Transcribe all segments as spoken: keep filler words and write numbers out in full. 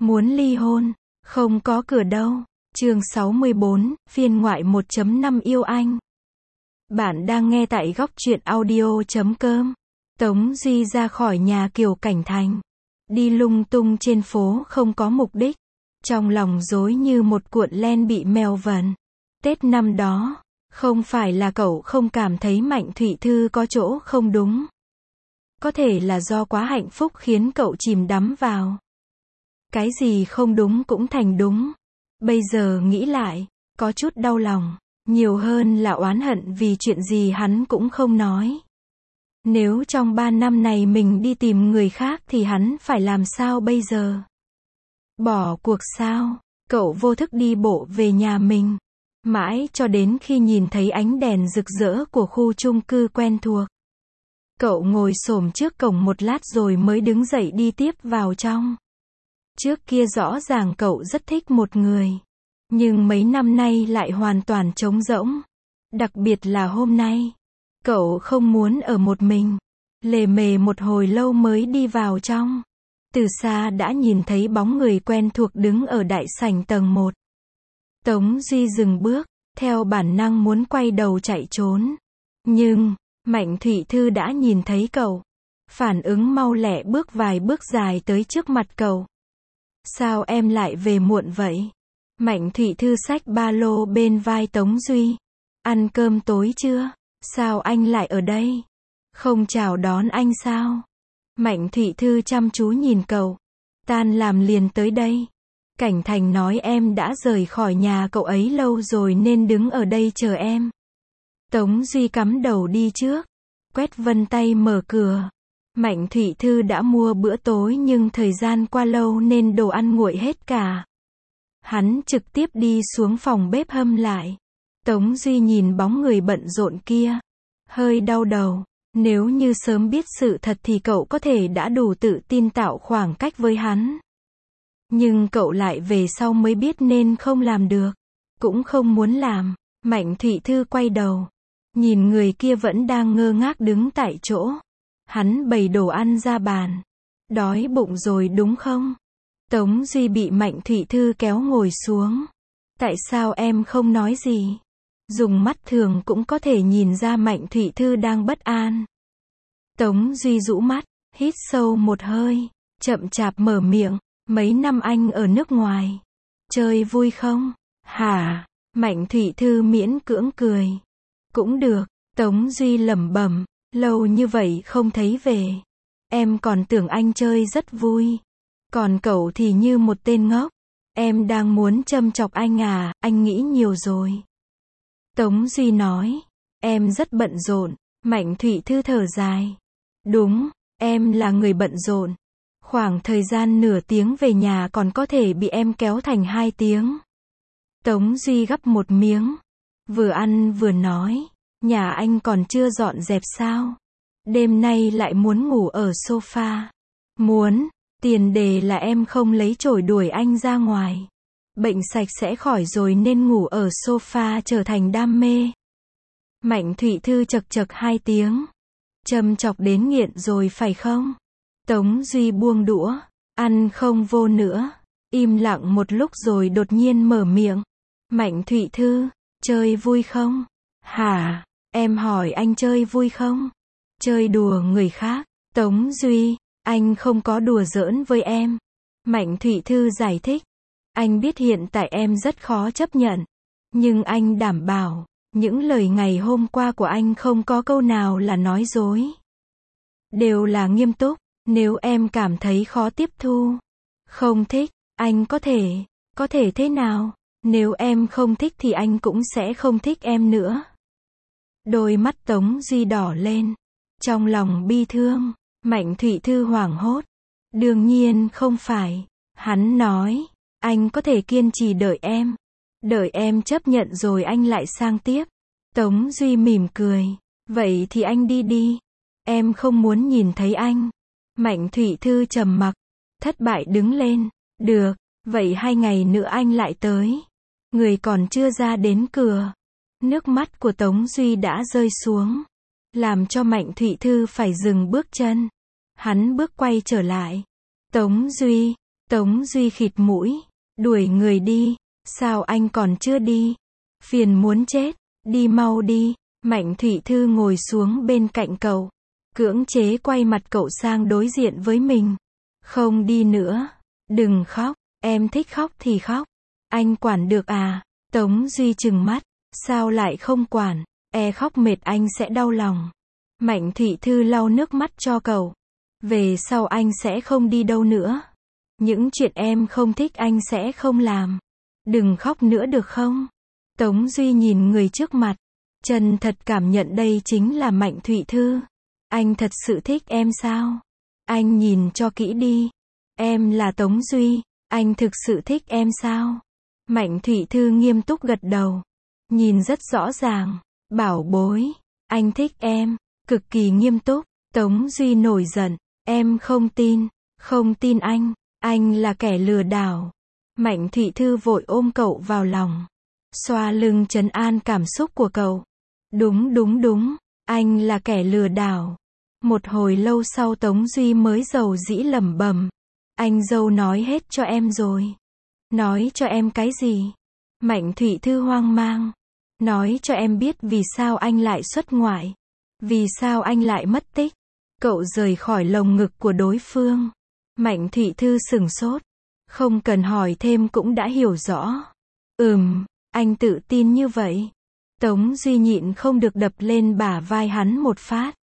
Muốn ly hôn, không có cửa đâu. Chương sáu mươi bốn, phiên ngoại một chấm năm yêu anh. Bạn đang nghe tại góc truyện audio chấm com. Tống Duy ra khỏi nhà Kiều Cảnh Thành, đi lung tung trên phố không có mục đích, trong lòng rối như một cuộn len bị mèo vần. Tết năm đó, không phải là cậu không cảm thấy Mạnh Thụy Thư có chỗ không đúng. Có thể là do quá hạnh phúc khiến cậu chìm đắm vào. Cái gì không đúng cũng thành đúng. Bây giờ nghĩ lại, có chút đau lòng, nhiều hơn là oán hận vì chuyện gì hắn cũng không nói. Nếu trong ba năm này mình đi tìm người khác thì hắn phải làm sao bây giờ? Bỏ cuộc sao? Cậu vô thức đi bộ về nhà mình, mãi cho đến khi nhìn thấy ánh đèn rực rỡ của khu chung cư quen thuộc. Cậu ngồi xổm trước cổng một lát rồi mới đứng dậy đi tiếp vào trong. Trước kia rõ ràng cậu rất thích một người, nhưng mấy năm nay lại hoàn toàn trống rỗng. Đặc biệt là hôm nay, cậu không muốn ở một mình. Lề mề một hồi lâu mới đi vào trong. Từ xa đã nhìn thấy bóng người quen thuộc đứng ở đại sảnh tầng một. Tống Duy dừng bước, theo bản năng muốn quay đầu chạy trốn. Nhưng, Mạnh Thụy Thư đã nhìn thấy cậu. Phản ứng mau lẹ bước vài bước dài tới trước mặt cậu. Sao em lại về muộn vậy? Mạnh Thụy Thư xách ba lô bên vai Tống Duy. Ăn cơm tối chưa? Sao anh lại ở đây? Không chào đón anh sao? Mạnh Thụy Thư chăm chú nhìn cậu. Tan làm liền tới đây. Cảnh Thành nói em đã rời khỏi nhà cậu ấy lâu rồi nên đứng ở đây chờ em. Tống Duy cắm đầu đi trước. Quét vân tay mở cửa. Mạnh Thụy Thư đã mua bữa tối nhưng thời gian qua lâu nên đồ ăn nguội hết cả. Hắn trực tiếp đi xuống phòng bếp hâm lại. Tống Duy nhìn bóng người bận rộn kia, hơi đau đầu. Nếu như sớm biết sự thật thì cậu có thể đã đủ tự tin tạo khoảng cách với hắn. Nhưng cậu lại về sau mới biết nên không làm được. Cũng không muốn làm. Mạnh Thụy Thư quay đầu, nhìn người kia vẫn đang ngơ ngác đứng tại chỗ. Hắn bày đồ ăn ra bàn. Đói bụng rồi đúng không? Tống Duy bị Mạnh Thụy Thư kéo ngồi xuống. Tại sao em không nói gì? Dùng mắt thường cũng có thể nhìn ra Mạnh Thụy Thư đang bất an. Tống Duy rũ mắt, hít sâu một hơi, chậm chạp mở miệng. Mấy năm anh ở nước ngoài, chơi vui không? Hả? Mạnh Thụy Thư miễn cưỡng cười. Cũng được. Tống Duy lẩm bẩm. Lâu như vậy không thấy về. Em còn tưởng anh chơi rất vui. Còn cậu thì như một tên ngốc. Em đang muốn châm chọc anh à, anh nghĩ nhiều rồi. Tống Duy nói. Em rất bận rộn. Mạnh Thụy Thư thở dài. Đúng, em là người bận rộn. Khoảng thời gian nửa tiếng về nhà còn có thể bị em kéo thành hai tiếng. Tống Duy gắp một miếng. Vừa ăn vừa nói. Nhà anh còn chưa dọn dẹp sao? Đêm nay lại muốn ngủ ở sofa. Muốn, tiền đề là em không lấy chổi đuổi anh ra ngoài. Bệnh sạch sẽ khỏi rồi nên ngủ ở sofa trở thành đam mê. Mạnh Thụy Thư chật chật hai tiếng. Châm chọc đến nghiện rồi phải không? Tống Duy buông đũa, ăn không vô nữa. Im lặng một lúc rồi đột nhiên mở miệng. Mạnh Thụy Thư, chơi vui không? Hả? Em hỏi anh chơi vui không? Chơi đùa người khác. Tống Duy, anh không có đùa giỡn với em. Mạnh Thụy Thư giải thích. Anh biết hiện tại em rất khó chấp nhận. Nhưng anh đảm bảo, những lời ngày hôm qua của anh không có câu nào là nói dối. Đều là nghiêm túc. Nếu em cảm thấy khó tiếp thu, không thích, anh có thể, có thể thế nào? Nếu em không thích thì anh cũng sẽ không thích em nữa. Đôi mắt Tống Duy đỏ lên. Trong lòng bi thương. Mạnh Thụy Thư hoảng hốt. Đương nhiên không phải. Hắn nói. Anh có thể kiên trì đợi em. Đợi em chấp nhận rồi anh lại sang tiếp. Tống Duy mỉm cười. Vậy thì anh đi đi. Em không muốn nhìn thấy anh. Mạnh Thụy Thư trầm mặc. Thất bại đứng lên. Được. Vậy hai ngày nữa anh lại tới. Người còn chưa ra đến cửa. Nước mắt của Tống Duy đã rơi xuống. Làm cho Mạnh Thụy Thư phải dừng bước chân. Hắn bước quay trở lại. Tống Duy, Tống Duy khịt mũi, đuổi người đi, sao anh còn chưa đi? Phiền muốn chết, đi mau đi. Mạnh Thụy Thư ngồi xuống bên cạnh cậu, cưỡng chế quay mặt cậu sang đối diện với mình. Không đi nữa, đừng khóc, em thích khóc thì khóc, anh quản được à? Tống Duy trừng mắt, sao lại không quản, e khóc mệt anh sẽ đau lòng. Mạnh Thụy Thư lau nước mắt cho cậu, về sau anh sẽ không đi đâu nữa. Những chuyện em không thích anh sẽ không làm. Đừng khóc nữa được không? Tống Duy nhìn người trước mặt, chân thật cảm nhận đây chính là Mạnh Thụy Thư. Anh thật sự thích em sao? Anh nhìn cho kỹ đi. Em là Tống Duy, anh thực sự thích em sao? Mạnh Thụy Thư nghiêm túc gật đầu. Nhìn rất rõ ràng. Bảo bối, anh thích em. Cực kỳ nghiêm túc. Tống Duy nổi giận. Em không tin. Không tin anh. Anh là kẻ lừa đảo. Mạnh Thụy Thư vội ôm cậu vào lòng, xoa lưng trấn an cảm xúc của cậu. Đúng đúng đúng, anh là kẻ lừa đảo. Một hồi lâu sau Tống Duy mới dầu dĩ lẩm bẩm. Anh dâu nói hết cho em rồi. Nói cho em cái gì? Mạnh Thụy Thư hoang mang. Nói cho em biết vì sao anh lại xuất ngoại. Vì sao anh lại mất tích. Cậu rời khỏi lồng ngực của đối phương. Mạnh Thụy Thư sửng sốt. Không cần hỏi thêm cũng đã hiểu rõ. Ừm, anh tự tin như vậy. Tống Duy nhịn không được đập lên bả vai hắn một phát.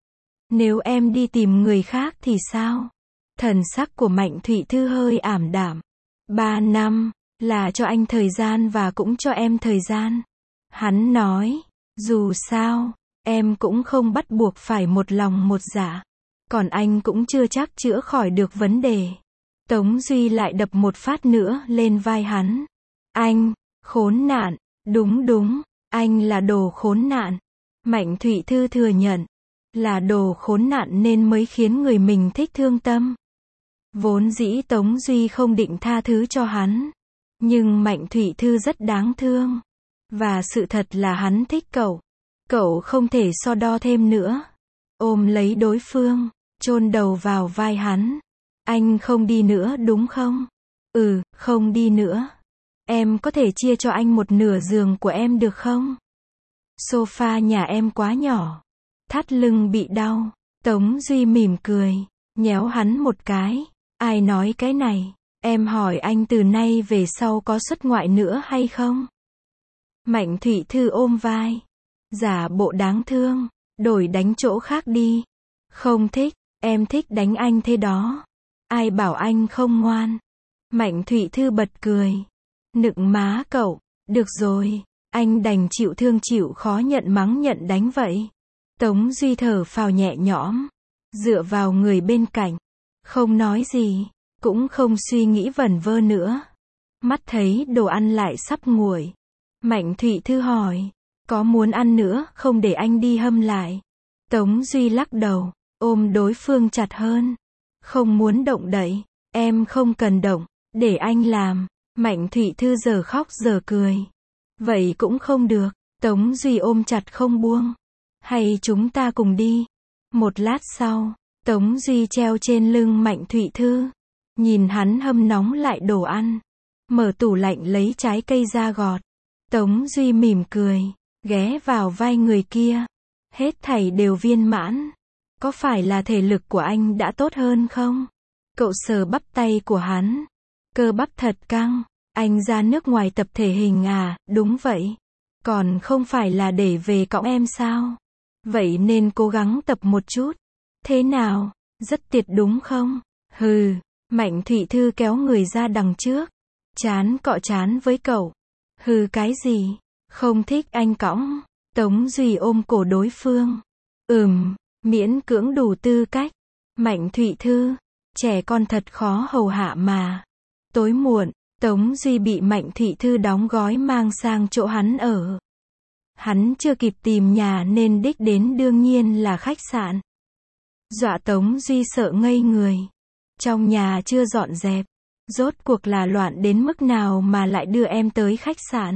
Nếu em đi tìm người khác thì sao? Thần sắc của Mạnh Thụy Thư hơi ảm đạm. Ba năm, là cho anh thời gian và cũng cho em thời gian. Hắn nói, dù sao, em cũng không bắt buộc phải một lòng một dạ. Còn anh cũng chưa chắc chữa khỏi được vấn đề. Tống Duy lại đập một phát nữa lên vai hắn. Anh, khốn nạn, đúng đúng, anh là đồ khốn nạn. Mạnh Thụy Thư thừa nhận, là đồ khốn nạn nên mới khiến người mình thích thương tâm. Vốn dĩ Tống Duy không định tha thứ cho hắn. Nhưng Mạnh Thụy Thư rất đáng thương. Và sự thật là hắn thích cậu. Cậu không thể so đo thêm nữa. Ôm lấy đối phương, chôn đầu vào vai hắn. Anh không đi nữa đúng không? Ừ, không đi nữa. Em có thể chia cho anh một nửa giường của em được không? Sofa nhà em quá nhỏ. Thắt lưng bị đau. Tống Duy mỉm cười, nhéo hắn một cái. Ai nói cái này? Em hỏi anh từ nay về sau có xuất ngoại nữa hay không? Mạnh Thụy Thư ôm vai, giả bộ đáng thương. Đổi đánh chỗ khác đi. Không thích, em thích đánh anh thế đó. Ai bảo anh không ngoan? Mạnh Thụy Thư bật cười. Nựng má cậu. Được rồi, anh đành chịu thương chịu khó nhận mắng nhận đánh vậy. Tống Duy thở phào nhẹ nhõm, dựa vào người bên cạnh, không nói gì, cũng không suy nghĩ vẩn vơ nữa. Mắt thấy đồ ăn lại sắp nguội. Mạnh Thụy Thư hỏi, có muốn ăn nữa không để anh đi hâm lại? Tống Duy lắc đầu, ôm đối phương chặt hơn. Không muốn động đậy, em không cần động, để anh làm. Mạnh Thụy Thư giờ khóc giờ cười. Vậy cũng không được. Tống Duy ôm chặt không buông. Hay chúng ta cùng đi. Một lát sau, Tống Duy treo trên lưng Mạnh Thụy Thư. Nhìn hắn hâm nóng lại đồ ăn. Mở tủ lạnh lấy trái cây ra gọt. Tống Duy mỉm cười, ghé vào vai người kia. Hết thảy đều viên mãn. Có phải là thể lực của anh đã tốt hơn không? Cậu sờ bắp tay của hắn. Cơ bắp thật căng. Anh ra nước ngoài tập thể hình à? Đúng vậy. Còn không phải là để về cõng em sao? Vậy nên cố gắng tập một chút. Thế nào? Rất tiệt đúng không? Hừ. Mạnh Thụy Thư kéo người ra đằng trước. Chán cọ chán với cậu. Hừ cái gì? Không thích anh cõng. Tống Duy ôm cổ đối phương. Ừm, miễn cưỡng đủ tư cách. Mạnh Thụy Thư, trẻ con thật khó hầu hạ mà. Tối muộn, Tống Duy bị Mạnh Thụy Thư đóng gói mang sang chỗ hắn ở. Hắn chưa kịp tìm nhà nên đích đến đương nhiên là khách sạn. Dọa Tống Duy sợ ngây người. Trong nhà chưa dọn dẹp. Rốt cuộc là loạn đến mức nào mà lại đưa em tới khách sạn.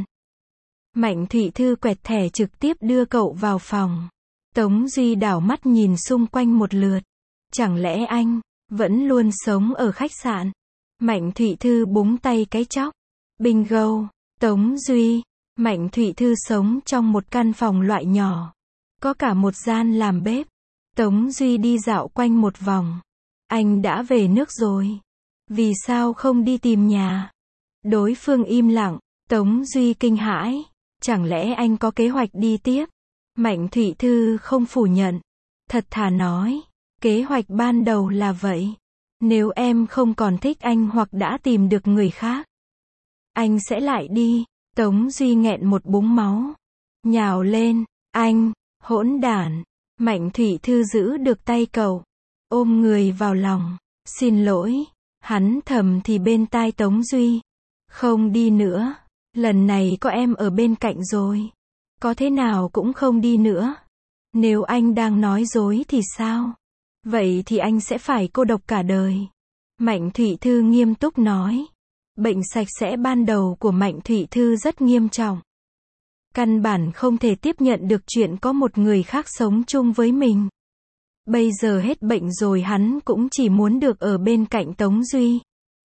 Mạnh Thụy Thư quẹt thẻ trực tiếp đưa cậu vào phòng. Tống Duy đảo mắt nhìn xung quanh một lượt. Chẳng lẽ anh vẫn luôn sống ở khách sạn? Mạnh Thụy Thư búng tay cái chóc. Bingo. Tống Duy. Mạnh Thụy Thư sống trong một căn phòng loại nhỏ. Có cả một gian làm bếp. Tống Duy đi dạo quanh một vòng. Anh đã về nước rồi. Vì sao không đi tìm nhà? Đối phương im lặng. Tống Duy kinh hãi. Chẳng lẽ anh có kế hoạch đi tiếp? Mạnh Thụy Thư không phủ nhận. Thật thà nói. Kế hoạch ban đầu là vậy. Nếu em không còn thích anh hoặc đã tìm được người khác, anh sẽ lại đi. Tống Duy nghẹn một búng máu. Nhào lên. Anh, hỗn đản. Mạnh Thụy Thư giữ được tay cậu. Ôm người vào lòng. Xin lỗi. Hắn thầm thì bên tai Tống Duy. Không đi nữa. Lần này có em ở bên cạnh rồi. Có thế nào cũng không đi nữa. Nếu anh đang nói dối thì sao? Vậy thì anh sẽ phải cô độc cả đời. Mạnh Thụy Thư nghiêm túc nói. Bệnh sạch sẽ ban đầu của Mạnh Thụy Thư rất nghiêm trọng. Căn bản không thể tiếp nhận được chuyện có một người khác sống chung với mình. Bây giờ hết bệnh rồi hắn cũng chỉ muốn được ở bên cạnh Tống Duy.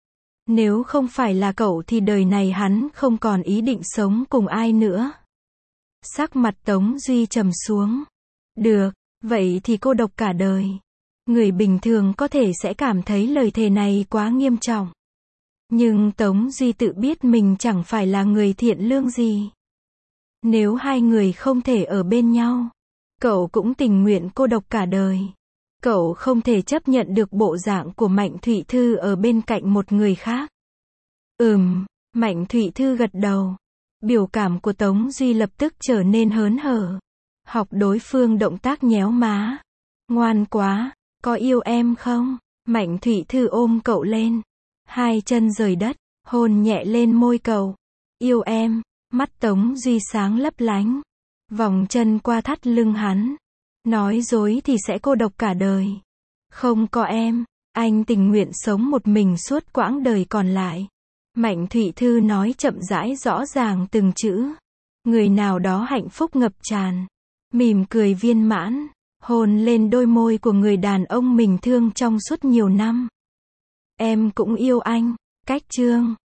Nếu không phải là cậu thì đời này hắn không còn ý định sống cùng ai nữa. Sắc mặt Tống Duy trầm xuống. Được, vậy thì cô độc cả đời. Người bình thường có thể sẽ cảm thấy lời thề này quá nghiêm trọng. Nhưng Tống Duy tự biết mình chẳng phải là người thiện lương gì. Nếu hai người không thể ở bên nhau, cậu cũng tình nguyện cô độc cả đời. Cậu không thể chấp nhận được bộ dạng của Mạnh Thụy Thư ở bên cạnh một người khác. Ừm, Mạnh Thụy Thư gật đầu. Biểu cảm của Tống Duy lập tức trở nên hớn hở. Học đối phương động tác nhéo má. Ngoan quá, có yêu em không? Mạnh Thụy Thư ôm cậu lên. Hai chân rời đất, hôn nhẹ lên môi cậu. Yêu em. Mắt Tống Duy sáng lấp lánh. Vòng chân qua thắt lưng hắn. Nói dối thì sẽ cô độc cả đời. Không có em, anh tình nguyện sống một mình suốt quãng đời còn lại. Mạnh Thụy Thư nói chậm rãi rõ ràng từng chữ. Người nào đó hạnh phúc ngập tràn. Mỉm cười viên mãn. Hôn lên đôi môi của người đàn ông mình thương trong suốt nhiều năm. Em cũng yêu anh. Cách chương